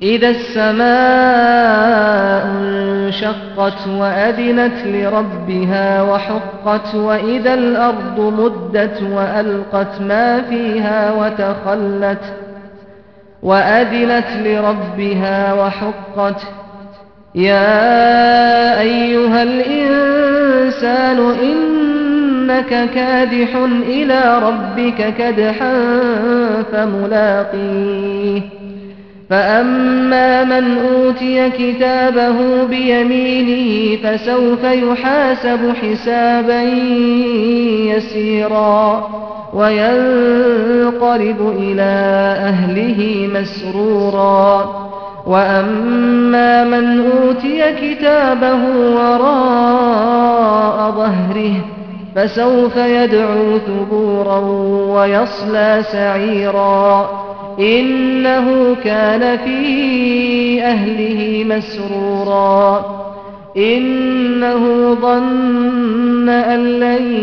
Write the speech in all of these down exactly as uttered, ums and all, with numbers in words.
إذا السماء انشقت وأذنت لربها وحقت وإذا الأرض مدت وألقت ما فيها وتخلت وأذنت لربها وحقت يا أيها الإنسان إنك كادح إلى ربك كدحا فملاقيه فأما من أوتي كتابه بيمينه فسوف يحاسب حسابا يسيرا وينقلب إلى أهله مسرورا وأما من أوتي كتابه وراء ظهره فسوف يدعو ثبورا ويصلى سعيرا إنه كان في أهله مسرورا إنه ظن أن لن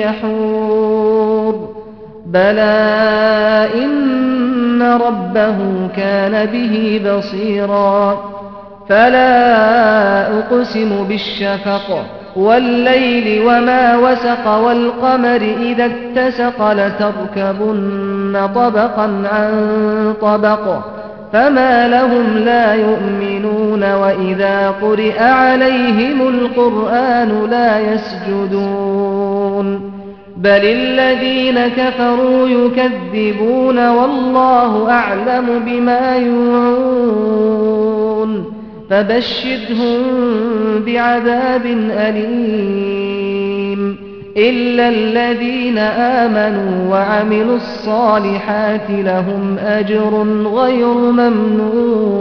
يحور بلى إن ربه كان به بصيرا فلا أقسم بالشفق والليل وما وسق والقمر إذا اتسق لتركبن طبقا عن طبق فما لهم لا يؤمنون وإذا قرئ عليهم القرآن لا يسجدون بل الذين كفروا يكذبون والله أعلم بما يوعون فبشرهم بعذاب أليم إلا الذين آمنوا وعملوا الصالحات لهم أجر غير ممنون.